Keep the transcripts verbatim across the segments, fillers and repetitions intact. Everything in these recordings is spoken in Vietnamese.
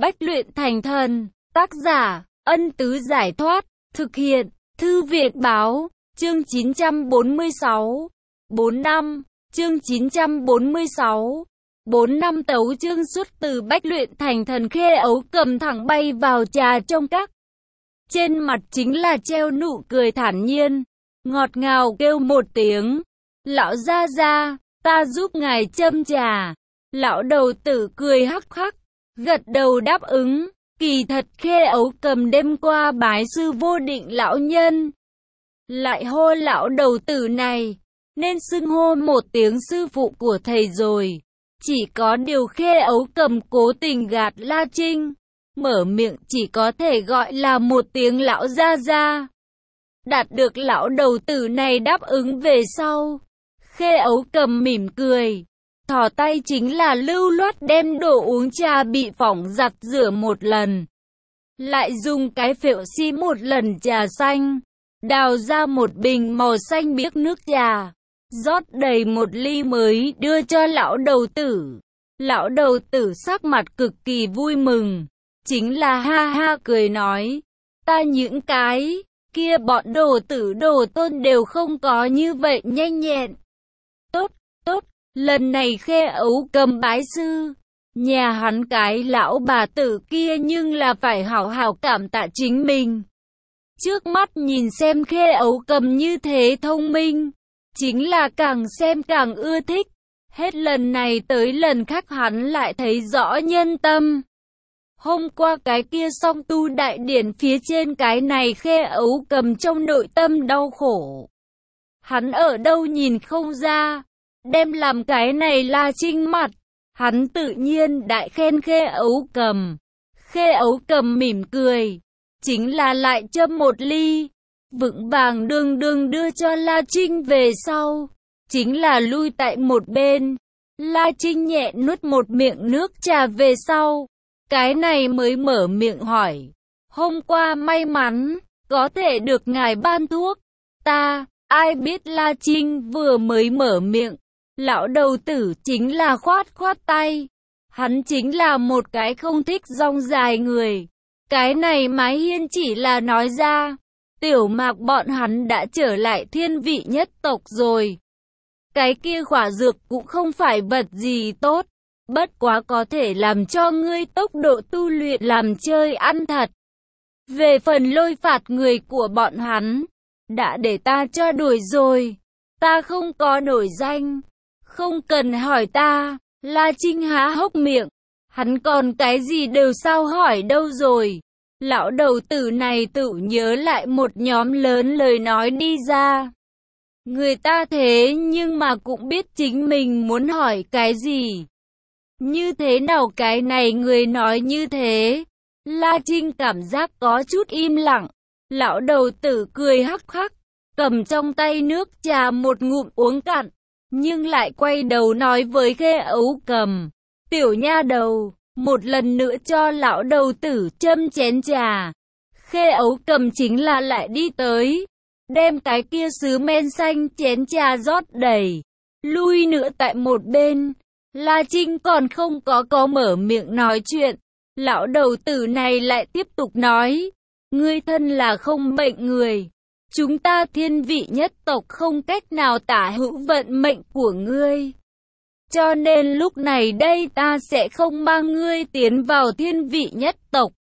Bách luyện thành thần. Tác giả, Ân Tứ Giải Thoát. Thực hiện, Thư Viện Báo. Chương chín trăm bốn mươi sáu. bốn năm. Chương chín trăm bốn mươi sáu. bốn năm tấu chương xuất từ Bách luyện thành thần. Khê Ấu Cầm thẳng bay vào trà trong các. Trên mặt chính là treo nụ cười thản nhiên. Ngọt ngào kêu một tiếng. Lão gia gia, ta giúp ngài châm trà. Lão đầu tử cười hắc hắc, gật đầu đáp ứng. Kỳ thật Khê Ấu Cầm đêm qua bái sư vô định lão nhân. Lại hô lão đầu tử này, nên xưng hô một tiếng sư phụ của thầy rồi. Chỉ có điều Khê Ấu Cầm cố tình gạt La Trinh. Mở miệng chỉ có thể gọi là một tiếng lão gia gia. Đạt được lão đầu tử này đáp ứng về sau, Khê Ấu Cầm mỉm cười, thò tay chính là lưu loát đem đồ uống trà bị phỏng giặt rửa một lần. Lại dùng cái phễu xi một lần trà xanh, đào ra một bình màu xanh biếc nước trà, rót đầy một ly mới đưa cho lão đầu tử. Lão đầu tử sắc mặt cực kỳ vui mừng, chính là ha ha cười nói, ta những cái kia bọn đồ tử đồ tôn đều không có như vậy nhanh nhẹn. Tốt, tốt, lần này Khê Ấu Cầm bái sư, nhà hắn cái lão bà tử kia nhưng là phải hảo hảo cảm tạ chính mình. Trước mắt nhìn xem Khê Ấu Cầm như thế thông minh, chính là càng xem càng ưa thích. Hết lần này tới lần khác hắn lại thấy rõ nhân tâm. Hôm qua cái kia song tu đại điển phía trên cái này Khê Ấu Cầm trong nội tâm đau khổ. Hắn ở đâu nhìn không ra, đem làm cái này La Trinh mặt. Hắn tự nhiên đại khen Khê Ấu Cầm. Khê Ấu Cầm mỉm cười, chính là lại châm một ly, vững vàng đương đương đưa cho La Trinh về sau. Chính là lui tại một bên. La Trinh nhẹ nuốt một miệng nước trà về sau, cái này mới mở miệng hỏi, hôm qua may mắn có thể được ngài ban thuốc. Ta, ai biết. La Trinh vừa mới mở miệng, lão đầu tử chính là khoát khoát tay. Hắn chính là một cái không thích rong dài người. Cái này Mái Hiên chỉ là nói ra, Tiểu Mạc bọn hắn đã trở lại thiên vị nhất tộc rồi. Cái kia khỏa dược cũng không phải vật gì tốt, bất quá có thể làm cho ngươi tốc độ tu luyện làm chơi ăn thật. Về phần lôi phạt người của bọn hắn, đã để ta cho đuổi rồi. Ta không có nổi danh, không cần hỏi ta. La Trinh há hốc miệng, hắn còn cái gì đều sao hỏi đâu rồi. Lão đầu tử này tự nhớ lại một nhóm lớn lời nói đi ra. Người ta thế nhưng mà cũng biết chính mình muốn hỏi cái gì. Như thế nào cái này người nói như thế? La Trinh cảm giác có chút im lặng. Lão đầu tử cười hắc hắc, cầm trong tay nước trà một ngụm uống cạn, nhưng lại quay đầu nói với Khê Ấu Cầm, tiểu nha đầu, một lần nữa cho lão đầu tử châm chén trà. Khê Ấu Cầm chính là lại đi tới, đem cái kia sứ men xanh chén trà rót đầy, lui nữa tại một bên. La Trinh còn không có có mở miệng nói chuyện, lão đầu tử này lại tiếp tục nói, ngươi thân là không mệnh người, chúng ta thiên vị nhất tộc không cách nào tả hữu vận mệnh của ngươi. Cho nên lúc này đây ta sẽ không mang ngươi tiến vào thiên vị nhất tộc.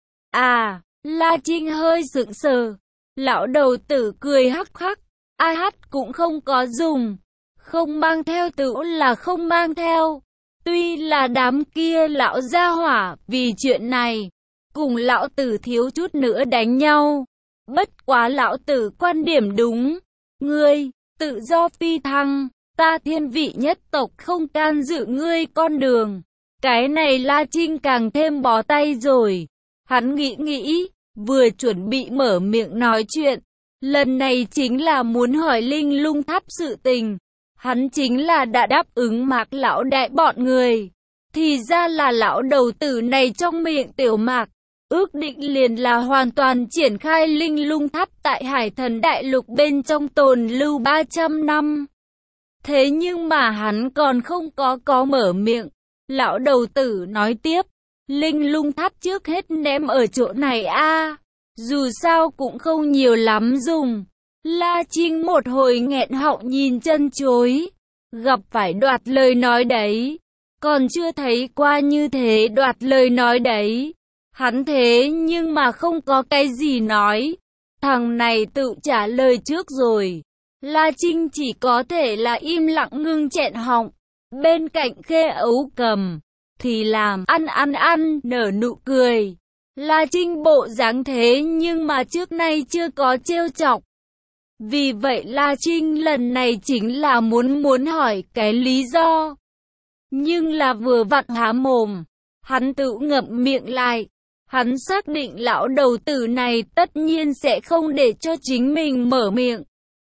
À, La Trinh hơi sững sờ. Lão đầu tử cười hắc hắc, a hát cũng không có dùng. Không mang theo tự là không mang theo. Tuy là đám kia lão gia hỏa vì chuyện này, cùng lão tử thiếu chút nữa đánh nhau. Bất quá lão tử quan điểm đúng. Ngươi, tự do phi thăng, ta thiên vị nhất tộc không can dự ngươi con đường. Cái này La Trinh càng thêm bó tay rồi. Hắn nghĩ nghĩ, vừa chuẩn bị mở miệng nói chuyện. Lần này chính là muốn hỏi Linh Lung Tháp sự tình. Hắn chính là đã đáp ứng Mạc lão đại bọn người. Thì ra là lão đầu tử này trong miệng Tiểu Mạc. Ước định liền là hoàn toàn triển khai Linh Lung Tháp tại Hải Thần Đại Lục bên trong tồn lưu ba trăm năm. Thế nhưng mà hắn còn không có có mở miệng. Lão đầu tử nói tiếp, Linh lung tháp trước hết ném ở chỗ này a, dù sao cũng không nhiều lắm dùng. La Trinh một hồi nghẹn họng nhìn chân chối, gặp phải đoạt lời nói đấy, còn chưa thấy qua như thế đoạt lời nói đấy. Hắn thế nhưng mà không có cái gì nói, thằng này tự trả lời trước rồi. La Trinh chỉ có thể là im lặng ngưng nghẹn họng. Bên cạnh Khê Ấu Cầm thì làm ăn ăn ăn nở nụ cười. La Trinh bộ dáng thế nhưng mà trước nay chưa có trêu chọc. Vì vậy La Trinh lần này chính là muốn muốn hỏi cái lý do. Nhưng là vừa vặn há mồm, hắn tự ngậm miệng lại. Hắn xác định lão đầu tử này tất nhiên sẽ không để cho chính mình mở miệng.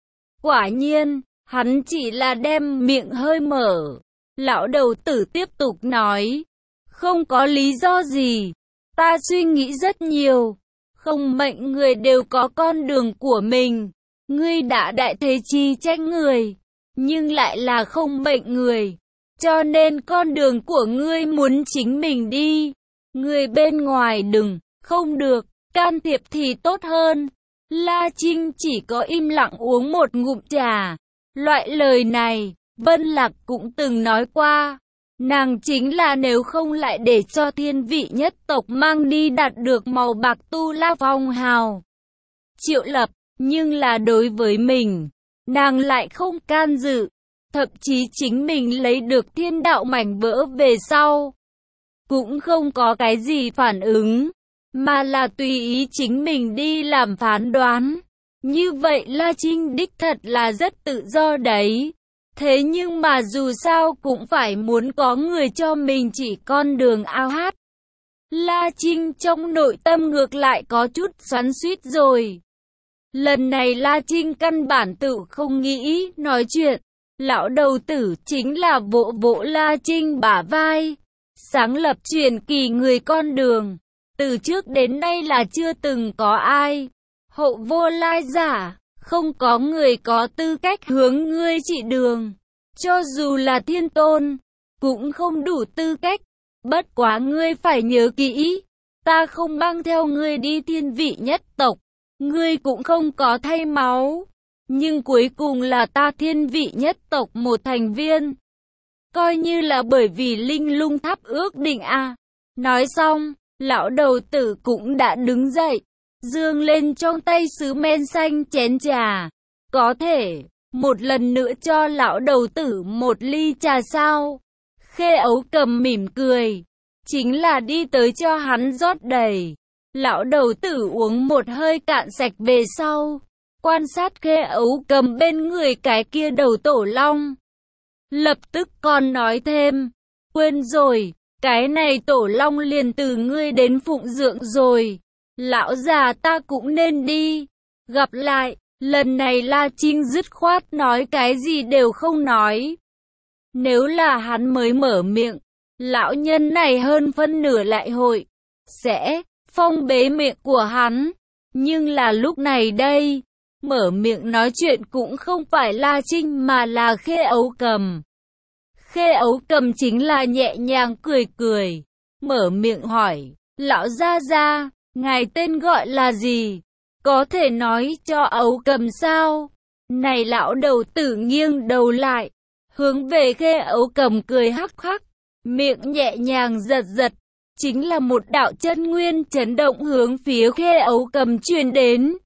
Quả nhiên, hắn chỉ là đem miệng hơi mở. Lão đầu tử tiếp tục nói, không có lý do gì, ta suy nghĩ rất nhiều. Không mệnh người đều có con đường của mình. Ngươi đã đại thế chi trách người, nhưng lại là không mệnh người. Cho nên con đường của ngươi muốn chính mình đi. Người bên ngoài đừng, không được, can thiệp thì tốt hơn. La Trinh chỉ có im lặng uống một ngụm trà. Loại lời này, Vân Lạc cũng từng nói qua. Nàng chính là nếu không lại để cho thiên vị nhất tộc mang đi đạt được màu bạc tu la phong hào. Triệu Lập, nhưng là đối với mình, nàng lại không can dự. Thậm chí chính mình lấy được thiên đạo mảnh vỡ về sau, cũng không có cái gì phản ứng, mà là tùy ý chính mình đi làm phán đoán. Như vậy La Trinh đích thật là rất tự do đấy. Thế nhưng mà dù sao cũng phải muốn có người cho mình chỉ con đường ao hát. La Trinh trong nội tâm ngược lại có chút xoắn xuýt rồi. Lần này La Trinh căn bản tự không nghĩ nói chuyện. Lão đầu tử chính là vỗ vỗ La Trinh bả vai. Sáng lập truyền kỳ người con đường. Từ trước đến nay là chưa từng có ai. Hậu vô lai giả. Không có người có tư cách hướng ngươi chỉ đường. Cho dù là thiên tôn, cũng không đủ tư cách. Bất quá ngươi phải nhớ kỹ. Ta không mang theo ngươi đi thiên vị nhất tộc. Ngươi cũng không có thay máu. Nhưng cuối cùng là ta thiên vị nhất tộc một thành viên. Coi như là bởi vì linh lung tháp ước định à. Nói xong, lão đầu tử cũng đã đứng dậy. Dương lên trong tay sứ men xanh chén trà. Có thể, một lần nữa cho lão đầu tử một ly trà sao? Khê Ấu Cầm mỉm cười. Chính là đi tới cho hắn rót đầy. Lão đầu tử uống một hơi cạn sạch về sau. Quan sát Khê Ấu Cầm bên người cái kia đầu tổ long. Lập tức còn nói thêm. Quên rồi, cái này tổ long liền từ ngươi đến phụng dưỡng rồi. Lão già ta cũng nên đi. Gặp lại, lần này La Trinh dứt khoát nói cái gì đều không nói. Nếu là hắn mới mở miệng, lão nhân này hơn phân nửa lại hội sẽ phong bế miệng của hắn. Nhưng là lúc này đây, mở miệng nói chuyện cũng không phải La Trinh mà là Khê Ấu Cầm. Khê Ấu Cầm chính là nhẹ nhàng cười cười, mở miệng hỏi, lão gia gia, ngài tên gọi là gì? Có thể nói cho Ấu Cầm sao? Này lão đầu tử nghiêng đầu lại, hướng về Khê Ấu Cầm cười hắc hắc, miệng nhẹ nhàng giật giật. Chính là một đạo chân nguyên chấn động hướng phía Khê Ấu Cầm truyền đến.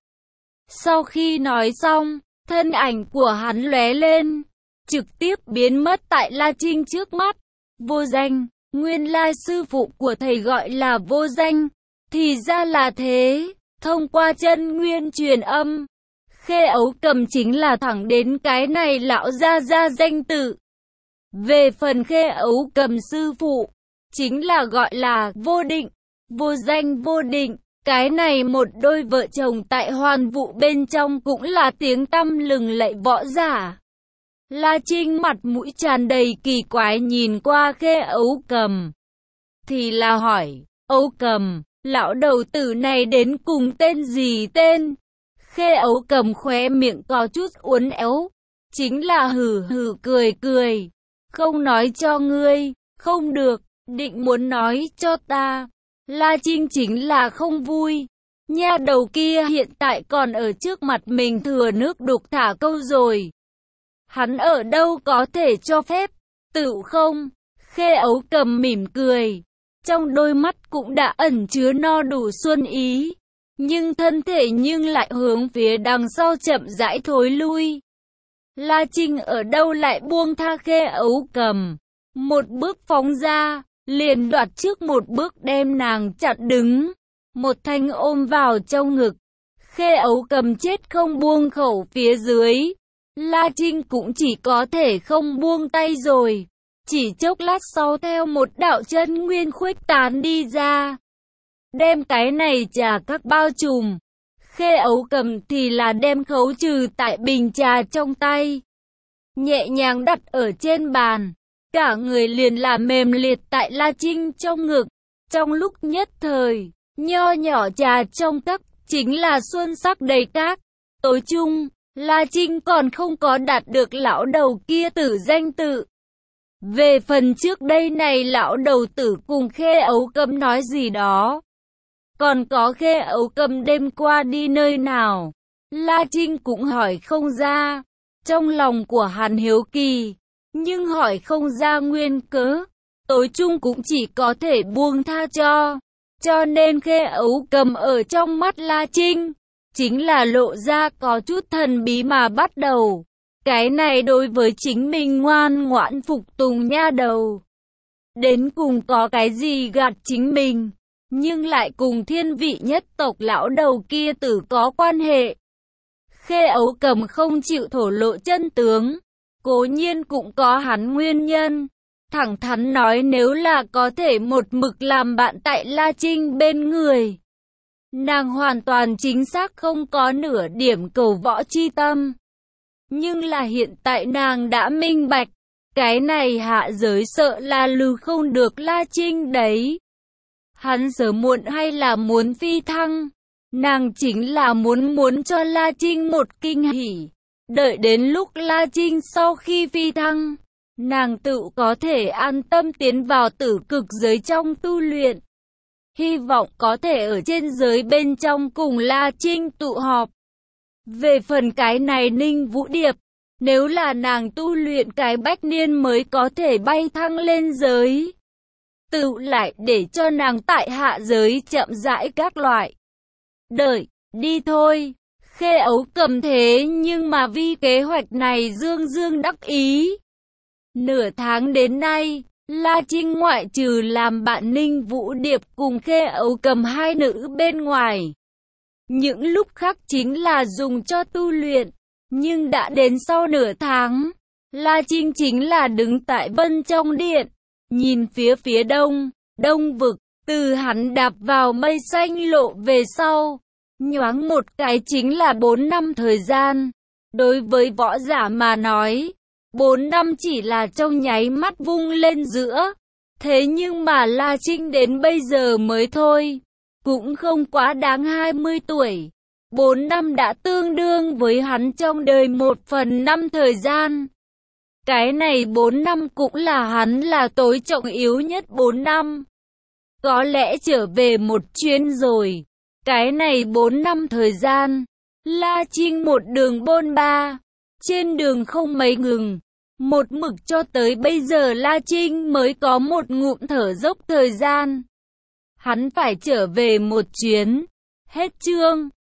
Sau khi nói xong, thân ảnh của hắn lóe lên, trực tiếp biến mất tại La Trinh trước mắt. Vô Danh, nguyên lai sư phụ của thầy gọi là Vô Danh, thì ra là thế. Thông qua chân nguyên truyền âm, Khê Ấu Cầm chính là thẳng đến cái này lão gia gia danh tự. Về phần Khê Ấu Cầm sư phụ, chính là gọi là Vô Định, Vô Danh Vô Định. Cái này một đôi vợ chồng tại Hoàn Vũ bên trong cũng là tiếng tăm lừng lẫy võ giả. La Trinh mặt mũi tràn đầy kỳ quái nhìn qua Khê Ấu Cầm. Thì là hỏi, Ấu Cầm, lão đầu tử này đến cùng tên gì tên? Khê Ấu Cầm khóe miệng có chút uốn éo. Chính là hừ hừ cười cười. Không nói cho ngươi, không được. định muốn nói cho ta. La Trinh chính là không vui. Nha đầu kia hiện tại còn ở trước mặt mình thừa nước đục thả câu rồi. Hắn ở đâu có thể cho phép, tự không? Khê Ấu Cầm mỉm cười. Trong đôi mắt cũng đã ẩn chứa no đủ xuân ý. Nhưng thân thể nhưng lại hướng phía đằng sau chậm rãi thối lui. La Trinh ở đâu lại buông tha Khê Ấu Cầm. Một bước phóng ra, liền đoạt trước một bước đem nàng chặn đứng. Một thanh ôm vào trong ngực. Khê Ấu Cầm chết không buông khẩu phía dưới. La Trinh cũng chỉ có thể không buông tay rồi. Chỉ chốc lát sau theo một đạo chân nguyên khuếch tán đi ra. Đem cái này trà các bao trùm. Khê Ấu Cầm thì là đem khấu trừ tại bình trà trong tay. Nhẹ nhàng đặt ở trên bàn. Cả người liền là mềm liệt tại La Trinh trong ngực. Trong lúc nhất thời, nho nhỏ trà trong tắc chính là xuân sắc đầy các. Tối chung, La Trinh còn không có đạt được lão đầu kia tử danh tự. Về phần trước đây này lão đầu tử cùng Khê Ấu Cầm nói gì đó. Còn có Khê Ấu Cầm đêm qua đi nơi nào, La Trinh cũng hỏi không ra. Trong lòng của hắn hiếu kỳ, nhưng hỏi không ra nguyên cớ. Tối chung cũng chỉ có thể buông tha cho. Cho nên Khê Ấu Cầm ở trong mắt La Trinh, chính là lộ ra có chút thần bí mà bắt đầu. Cái này đối với chính mình ngoan ngoãn phục tùng nha đầu. Đến cùng có cái gì gạt chính mình, nhưng lại cùng thiên vị nhất tộc lão đầu kia tử có quan hệ. Khê Ấu Cầm không chịu thổ lộ chân tướng, cố nhiên cũng có hắn nguyên nhân. Thẳng thắn nói nếu là có thể một mực làm bạn tại La Trinh bên người, nàng hoàn toàn chính xác không có nửa điểm cầu võ chi tâm. Nhưng là hiện tại nàng đã minh bạch, cái này hạ giới sợ là lưu không được La Trinh đấy. Hắn sớm muộn hay là muốn phi thăng, nàng chính là muốn muốn cho La Trinh một kinh hỉ. Đợi đến lúc La Trinh sau khi phi thăng, nàng tự có thể an tâm tiến vào tử cực giới trong tu luyện. Hy vọng có thể ở trên giới bên trong cùng La Trinh tụ họp. Về phần cái này Ninh Vũ Điệp, nếu là nàng tu luyện cái bách niên mới có thể bay thăng lên giới, tự lại để cho nàng tại hạ giới chậm rãi các loại. Đợi, đi thôi. Khê Ấu Cầm thế nhưng mà vì kế hoạch này dương dương đắc ý. Nửa tháng đến nay, La Trinh ngoại trừ làm bạn Ninh Vũ Điệp cùng Khê Ấu Cầm hai nữ bên ngoài, những lúc khác chính là dùng cho tu luyện. Nhưng đã đến sau nửa tháng, La Trinh chính là đứng tại Vân trong điện, nhìn phía phía đông, đông vực, từ hắn đạp vào mây xanh lộ về sau. Nhoáng một cái chính là bốn năm thời gian. Đối với võ giả mà nói, bốn năm chỉ là trong nháy mắt vung lên giữa. Thế nhưng mà La Trinh đến bây giờ mới thôi, cũng không quá đáng hai mươi tuổi. Bốn năm đã tương đương với hắn trong đời một phần năm thời gian. Cái này bốn năm cũng là hắn là tối trọng yếu nhất bốn năm. Có lẽ trở về một chuyến rồi. Cái này bốn năm thời gian, La Trinh một đường bôn ba, trên đường không mấy ngừng. Một mực cho tới bây giờ La Trinh mới có một ngụm thở dốc thời gian. Hắn phải trở về một chuyến. Hết chương.